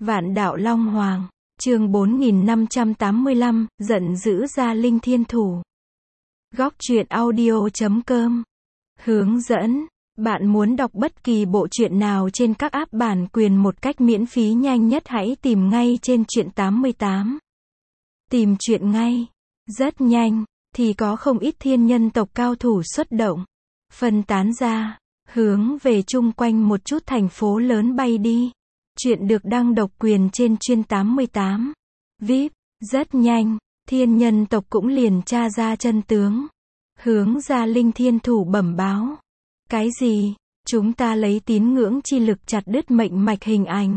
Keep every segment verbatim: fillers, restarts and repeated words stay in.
Vạn đạo Long Hoàng, chương bốn nghìn năm trăm tám mươi lăm, giận dữ Gia Linh Thiên Thủ. Góc truyện audio chấm com. Hướng dẫn. Bạn muốn đọc bất kỳ bộ truyện nào trên các app bản quyền một cách miễn phí nhanh nhất hãy tìm ngay trên truyện tám mươi tám. Tìm truyện ngay. Rất nhanh, thì có không ít thiên nhân tộc cao thủ xuất động. Phân tán ra, hướng về chung quanh một chút thành phố lớn bay đi. Chuyện được đăng độc quyền trên chuyên tám mươi tám. vê i pê, rất nhanh, thiên nhân tộc cũng liền tra ra chân tướng. Hướng Gia Linh Thiên Thủ bẩm báo. Cái gì? Chúng ta lấy tín ngưỡng chi lực chặt đứt mệnh mạch hình ảnh.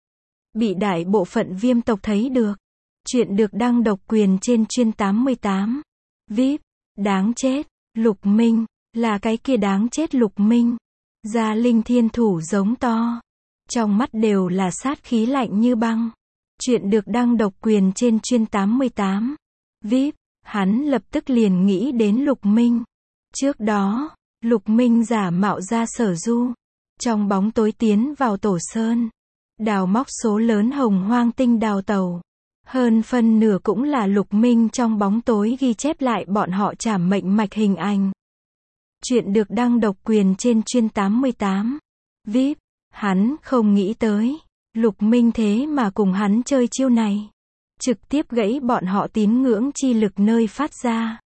Bị đại bộ phận viêm tộc thấy được. Chuyện được đăng độc quyền trên chuyên tám mươi tám. vê i pê, đáng chết, Lục Minh, là cái kia đáng chết Lục Minh. Gia Linh Thiên Thủ giống to. Trong mắt đều là sát khí lạnh như băng. Chuyện được đăng độc quyền trên chuyên tám mươi tám. vê i pê, hắn lập tức liền nghĩ đến Lục Minh. Trước đó, Lục Minh giả mạo ra Sở Du. Trong bóng tối tiến vào Tổ Sơn. Đào móc số lớn hồng hoang tinh đào tàu. Hơn phân nửa cũng là Lục Minh trong bóng tối ghi chép lại bọn họ trảm mệnh mạch hình ảnh. Chuyện được đăng độc quyền trên chuyên tám mươi tám. vê i pê, hắn không nghĩ tới. Lục Minh thế mà cùng hắn chơi chiêu này. Trực tiếp gãy bọn họ tín ngưỡng chi lực nơi phát ra.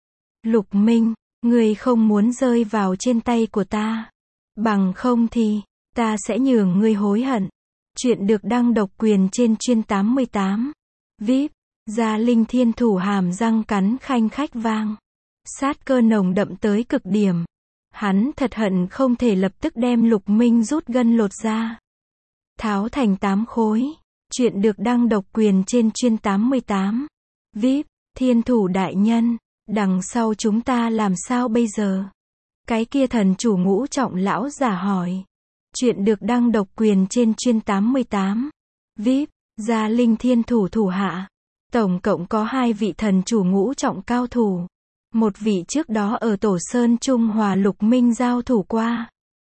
Lục Minh, ngươi không muốn rơi vào trên tay của ta. Bằng không thì, ta sẽ nhường ngươi hối hận. Chuyện được đăng độc quyền trên chuyên tám mươi tám. vê i pê, Gia Linh Thiên Thủ hàm răng cắn khanh khách vang. Sát cơ nồng đậm tới cực điểm. Hắn thật hận không thể lập tức đem Lục Minh rút gân lột ra. Tháo thành tám khối. Chuyện được đăng độc quyền trên chuyên tám mươi tám. vê i pê, Thiên Thủ đại nhân, đằng sau chúng ta làm sao bây giờ? Cái kia thần chủ ngũ trọng lão giả hỏi. Chuyện được đăng độc quyền trên chuyên tám mươi tám. vê i pê, Gia Linh Thiên Thủ thủ hạ. Tổng cộng có hai vị thần chủ ngũ trọng cao thủ. Một vị trước đó ở Tổ Sơn Trung Hòa Lục Minh giao thủ qua.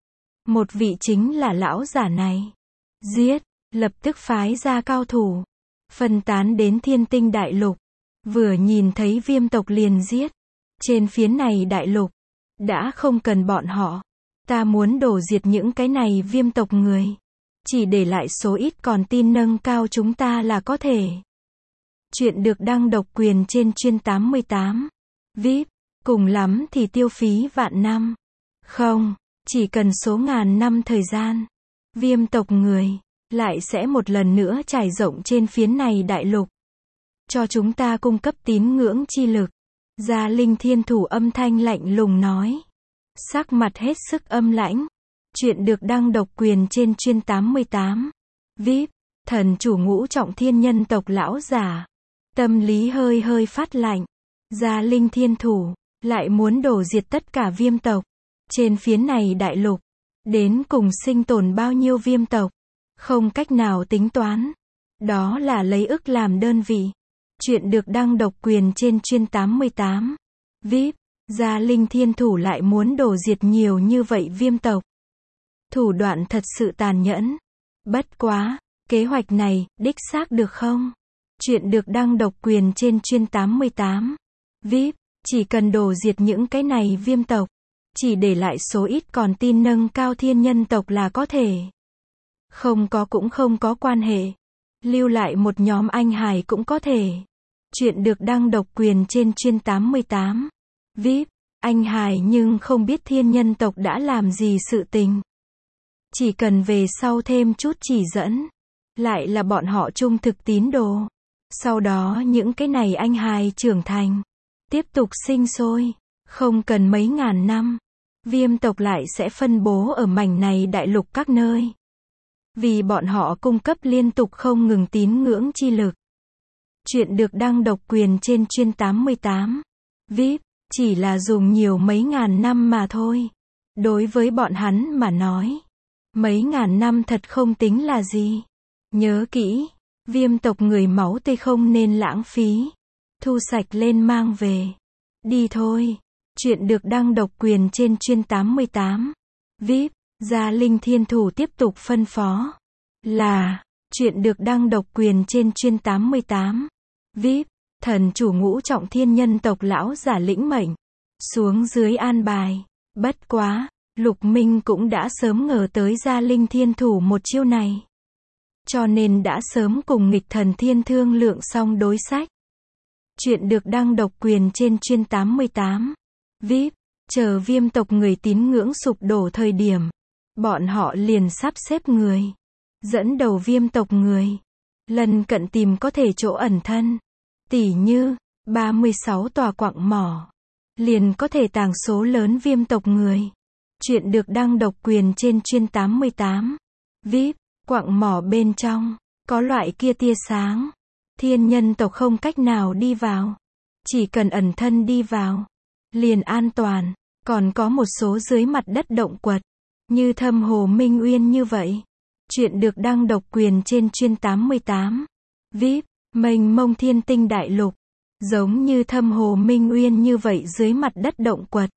Một vị chính là lão giả này. Giết, lập tức phái ra cao thủ. Phân tán đến Thiên Tinh Đại Lục. Vừa nhìn thấy viêm tộc liền giết. Trên phiến này đại lục, đã không cần bọn họ. Ta muốn đổ diệt những cái này viêm tộc người. Chỉ để lại số ít còn tin nâng cao chúng ta là có thể. Chuyện được đăng độc quyền trên chuyên tám mươi tám. vê i pê, cùng lắm thì tiêu phí vạn năm. Không, chỉ cần số ngàn năm thời gian. Viêm tộc người, lại sẽ một lần nữa trải rộng trên phiến này đại lục. Cho chúng ta cung cấp tín ngưỡng chi lực. Gia Linh Thiên Thủ âm thanh lạnh lùng nói. Sắc mặt hết sức âm lãnh. Chuyện được đăng độc quyền trên chuyên tám mươi tám. vê i pê, thần chủ ngũ trọng thiên nhân tộc lão giả. Tâm lý hơi hơi phát lạnh. Gia Linh Thiên Thủ, lại muốn đổ diệt tất cả viêm tộc. Trên phiến này đại lục, đến cùng sinh tồn bao nhiêu viêm tộc. Không cách nào tính toán. Đó là lấy ức làm đơn vị. Chuyện được đăng độc quyền trên chuyên tám mươi tám. vê i pê, Gia Linh Thiên Thủ lại muốn đổ diệt nhiều như vậy viêm tộc. Thủ đoạn thật sự tàn nhẫn. Bất quá, kế hoạch này, đích xác được không? Chuyện được đăng độc quyền trên chuyên tám mươi tám. vê i pê, chỉ cần đổ diệt những cái này viêm tộc. Chỉ để lại số ít còn tin nâng cao thiên nhân tộc là có thể. Không có cũng không có quan hệ. Lưu lại một nhóm anh hài cũng có thể. Chuyện được đăng độc quyền trên chuyên tám mươi tám. vê i pê, anh hài nhưng không biết thiên nhân tộc đã làm gì sự tình. Chỉ cần về sau thêm chút chỉ dẫn. Lại là bọn họ trung thực tín đồ. Sau đó những cái này anh hài trưởng thành. Tiếp tục sinh sôi. Không cần mấy ngàn năm. Viêm tộc lại sẽ phân bố ở mảnh này đại lục các nơi. Vì bọn họ cung cấp liên tục không ngừng tín ngưỡng chi lực. Chuyện được đăng độc quyền trên chuyên tám mươi tám. vê i pê, chỉ là dùng nhiều mấy ngàn năm mà thôi. Đối với bọn hắn mà nói. Mấy ngàn năm thật không tính là gì. Nhớ kỹ, viêm tộc người máu tươi không nên lãng phí. Thu sạch lên mang về. Đi thôi. Chuyện được đăng độc quyền trên chuyên tám mươi tám. vê i pê, Gia Linh Thiên Thủ tiếp tục phân phó. Là, Chuyện được đăng độc quyền trên chuyên tám mươi tám. vê i pê, thần chủ ngũ trọng thiên nhân tộc lão giả lĩnh mệnh. Xuống dưới an bài. Bất quá, Lục Minh cũng đã sớm ngờ tới Gia Linh Thiên Thủ một chiêu này. Cho nên đã sớm cùng nghịch thần thiên thương lượng xong đối sách. Chuyện được đăng độc quyền trên chuyên tám mươi tám. vê i pê, chờ viêm tộc người tín ngưỡng sụp đổ thời điểm. Bọn họ liền sắp xếp người. Dẫn đầu viêm tộc người. Lần cận tìm có thể chỗ ẩn thân. Tỉ như, ba mươi sáu tòa quặng mỏ. Liền có thể tàng số lớn viêm tộc người. Chuyện được đăng độc quyền trên chuyên tám mươi tám. vê i pê, quặng mỏ bên trong. Có loại kia tia sáng. Thiên nhân tộc không cách nào đi vào. Chỉ cần ẩn thân đi vào. Liền an toàn. Còn có một số dưới mặt đất động quật. Như Thâm Hồ Minh Uyên như vậy. Chuyện được đăng độc quyền trên chuyên tám mươi tám. vê i pê, mênh mông thiên tinh đại lục. Giống như Thâm Hồ Minh Uyên như vậy dưới mặt đất động quật.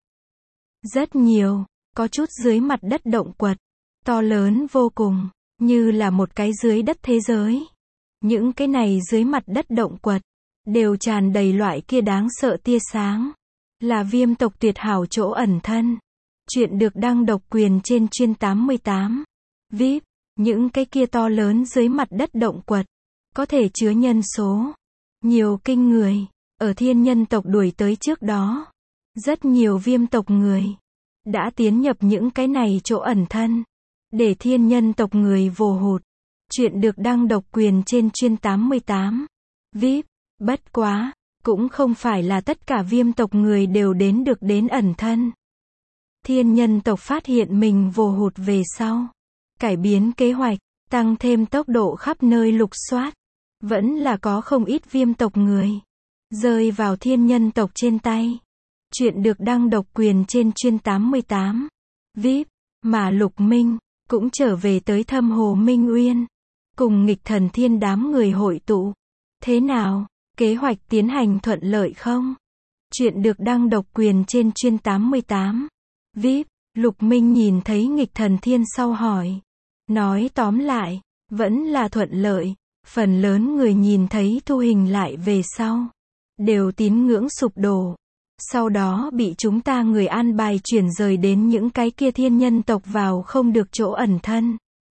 Rất nhiều, có chút dưới mặt đất động quật. To lớn vô cùng, như là một cái dưới đất thế giới. Những cái này dưới mặt đất động quật, đều tràn đầy loại kia đáng sợ tia sáng. Là viêm tộc tuyệt hảo chỗ ẩn thân. Chuyện được đăng độc quyền trên chuyên tám mươi tám. vê i pê, những cái kia to lớn dưới mặt đất động quật. Có thể chứa nhân số. Nhiều kinh người. Ở thiên nhân tộc đuổi tới trước đó. Rất nhiều viêm tộc người. Đã tiến nhập những cái này chỗ ẩn thân. Để thiên nhân tộc người vồ hụt. Chuyện được đăng độc quyền trên chuyên tám mươi tám. vê i pê, bất quá. Cũng không phải là tất cả viêm tộc người đều đến được đến ẩn thân. Thiên nhân tộc phát hiện mình vồ hụt về sau. Cải biến kế hoạch. Tăng thêm tốc độ khắp nơi lục soát. Vẫn là có không ít viêm tộc người. Rơi vào thiên nhân tộc trên tay. Chuyện được đăng độc quyền trên chuyên tám mươi tám. vê i pê, mà Lục Minh, cũng trở về tới Thâm Hồ Minh Uyên. Cùng nghịch thần thiên đám người hội tụ. Thế nào, kế hoạch tiến hành thuận lợi không? Chuyện được đăng độc quyền trên chuyên tám mươi tám. vê i pê, Lục Minh nhìn thấy nghịch thần thiên sau hỏi. Nói tóm lại, vẫn là thuận lợi. Phần lớn người nhìn thấy thu hình lại về sau. Đều tín ngưỡng sụp đổ. Sau đó bị chúng ta người an bài chuyển rời đến những cái kia thiên nhân tộc vào không được chỗ ẩn thân.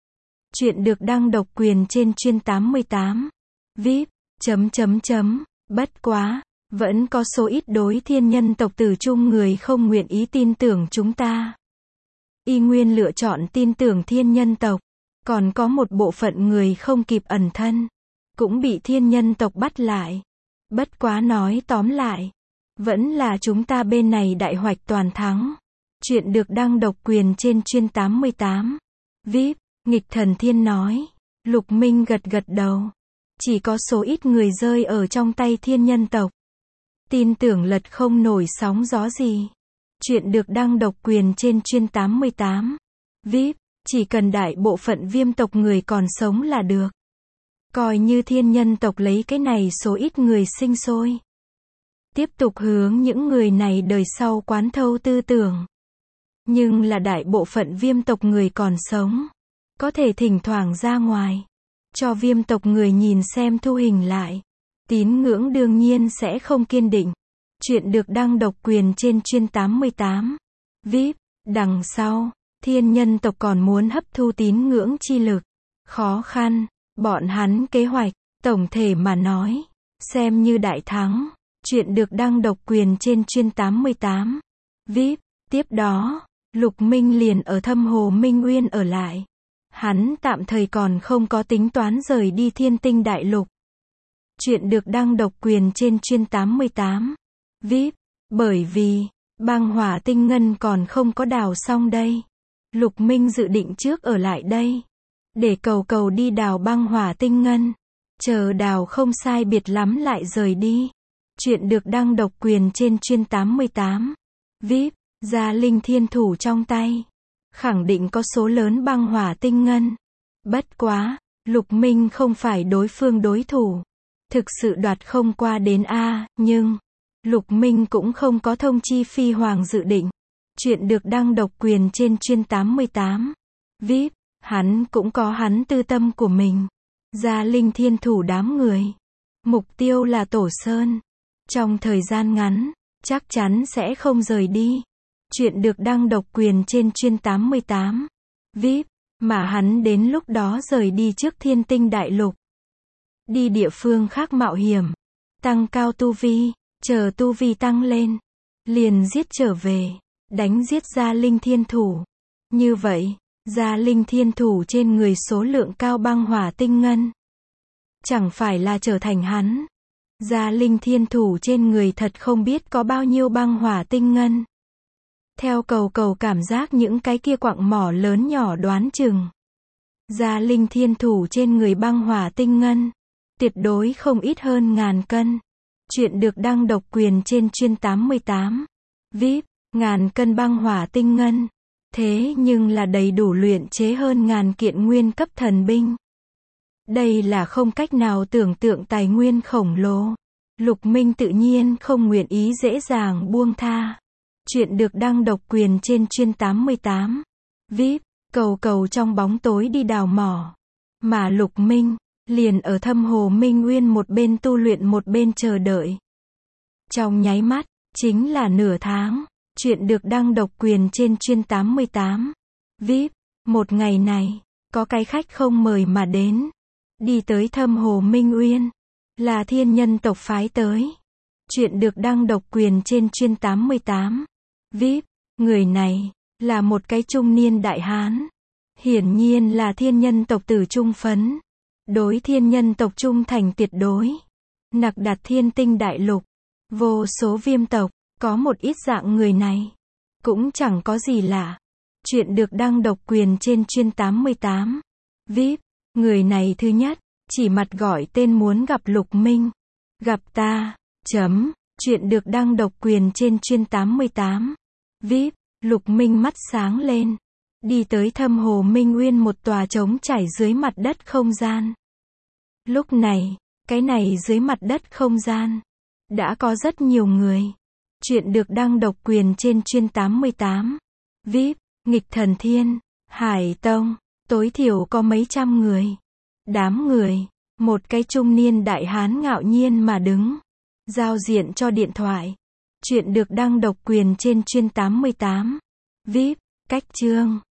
Chuyện được đăng độc quyền trên chuyên tám mươi tám. vê i pê, chấm chấm chấm, bất quá, vẫn có số ít đối thiên nhân tộc tử chung người không nguyện ý tin tưởng chúng ta. Y nguyên lựa chọn tin tưởng thiên nhân tộc. Còn có một bộ phận người không kịp ẩn thân. Cũng bị thiên nhân tộc bắt lại. Bất quá nói tóm lại. Vẫn là chúng ta bên này đại hoạch toàn thắng. Chuyện được đăng độc quyền trên chuyên tám mươi tám. vê i pê, nghịch thần thiên nói. Lục Minh gật gật đầu. Chỉ có số ít người rơi ở trong tay thiên nhân tộc. Tin tưởng lật không nổi sóng gió gì. Chuyện được đăng độc quyền trên chuyên tám mươi tám. vê i pê, chỉ cần đại bộ phận viêm tộc người còn sống là được. Coi như thiên nhân tộc lấy cái này số ít người sinh sôi. Tiếp tục hướng những người này đời sau quán thâu tư tưởng. Nhưng là đại bộ phận viêm tộc người còn sống. Có thể thỉnh thoảng ra ngoài. Cho viêm tộc người nhìn xem thu hình lại. Tín ngưỡng đương nhiên sẽ không kiên định. Chuyện được đăng độc quyền trên chuyên tám mươi tám. vê i pê, đằng sau, thiên nhân tộc còn muốn hấp thu tín ngưỡng chi lực. Khó khăn, bọn hắn kế hoạch, tổng thể mà nói, xem như đại thắng. Chuyện được đăng độc quyền trên chuyên tám mươi tám. vê i pê, tiếp đó, Lục Minh liền ở Thâm Hồ Minh Uyên ở lại. Hắn tạm thời còn không có tính toán rời đi thiên tinh đại lục. Chuyện được đăng độc quyền trên chuyên tám mươi tám. vê i pê, bởi vì, băng hỏa tinh ngân còn không có đào xong đây. Lục Minh dự định trước ở lại đây. Để cầu cầu đi đào băng hỏa tinh ngân. Chờ đào không sai biệt lắm lại rời đi. Chuyện được đăng độc quyền trên chuyên tám mươi tám. vê i pê, Gia Linh Thiên Thủ trong tay. Khẳng định có số lớn băng hỏa tinh ngân. Bất quá, Lục Minh không phải đối phương đối thủ. Thực sự đoạt không qua đến A, nhưng, Lục Minh cũng không có thông chi Phi Hoàng dự định. Chuyện được đăng độc quyền trên chuyên tám mươi tám. vê i pê, hắn cũng có hắn tư tâm của mình. Gia Linh Thiên Thủ đám người. Mục tiêu là Tổ Sơn. Trong thời gian ngắn, chắc chắn sẽ không rời đi. Chuyện được đăng độc quyền trên chuyên tám mươi tám. vê i pê, mà hắn đến lúc đó rời đi trước Thiên Tinh Đại Lục. Đi địa phương khác mạo hiểm. Tăng cao tu vi, chờ tu vi tăng lên. Liền giết trở về. Đánh giết Gia Linh Thiên Thủ. Như vậy, Gia Linh Thiên Thủ trên người số lượng cao băng hỏa tinh ngân. Chẳng phải là trở thành hắn. Gia Linh Thiên Thủ trên người thật không biết có bao nhiêu băng hỏa tinh ngân. Theo cầu cầu cảm giác những cái kia quặng mỏ lớn nhỏ đoán chừng. Gia Linh Thiên Thủ trên người băng hỏa tinh ngân. Tuyệt đối không ít hơn ngàn cân. Chuyện được đăng độc quyền trên chuyên tám mươi tám. vê i pê, ngàn cân băng hỏa tinh ngân. Thế nhưng là đầy đủ luyện chế hơn ngàn kiện nguyên cấp thần binh. Đây là không cách nào tưởng tượng tài nguyên khổng lồ. Lục Minh tự nhiên không nguyện ý dễ dàng buông tha. Chuyện được đăng độc quyền trên chuyên tám mươi tám. vê i pê, cầu cầu trong bóng tối đi đào mỏ. Mà Lục Minh, liền ở thâm hồ Minh Uyên một bên tu luyện một bên chờ đợi. Trong nháy mắt, chính là nửa tháng. Chuyện được đăng độc quyền trên chuyên tám mươi tám. vê i pê, một ngày này, có cái khách không mời mà đến. Đi tới thâm hồ Minh Uyên. Là thiên nhân tộc phái tới. Chuyện được đăng độc quyền trên chuyên tám mươi tám. vê i pê, người này, là một cái trung niên đại hán. Hiển nhiên là thiên nhân tộc tử trung phấn. Đối thiên nhân tộc trung thành tuyệt đối. Nặc đặt Thiên Tinh Đại Lục. Vô số viêm tộc, có một ít dạng người này. Cũng chẳng có gì lạ. Chuyện được đăng độc quyền trên chuyên tám mươi tám. vê i pê, người này thứ nhất, chỉ mặt gọi tên muốn gặp Lục Minh. Gặp ta, chấm, chuyện được đăng độc quyền trên chuyên tám mươi tám. vê i pê, Lục Minh mắt sáng lên. Đi tới thâm hồ Minh Uyên một tòa trống trải dưới mặt đất không gian. Lúc này, cái này dưới mặt đất không gian, đã có rất nhiều người. Chuyện được đăng độc quyền trên chuyên tám mươi tám. vê i pê, nghịch thần thiên, Hải Tông, tối thiểu có mấy trăm người. Đám người, một cái trung niên đại hán ngạo nhiên mà đứng. Giao diện cho điện thoại. Chuyện được đăng độc quyền trên chuyên tám mươi tám. vê i pê, cách chương.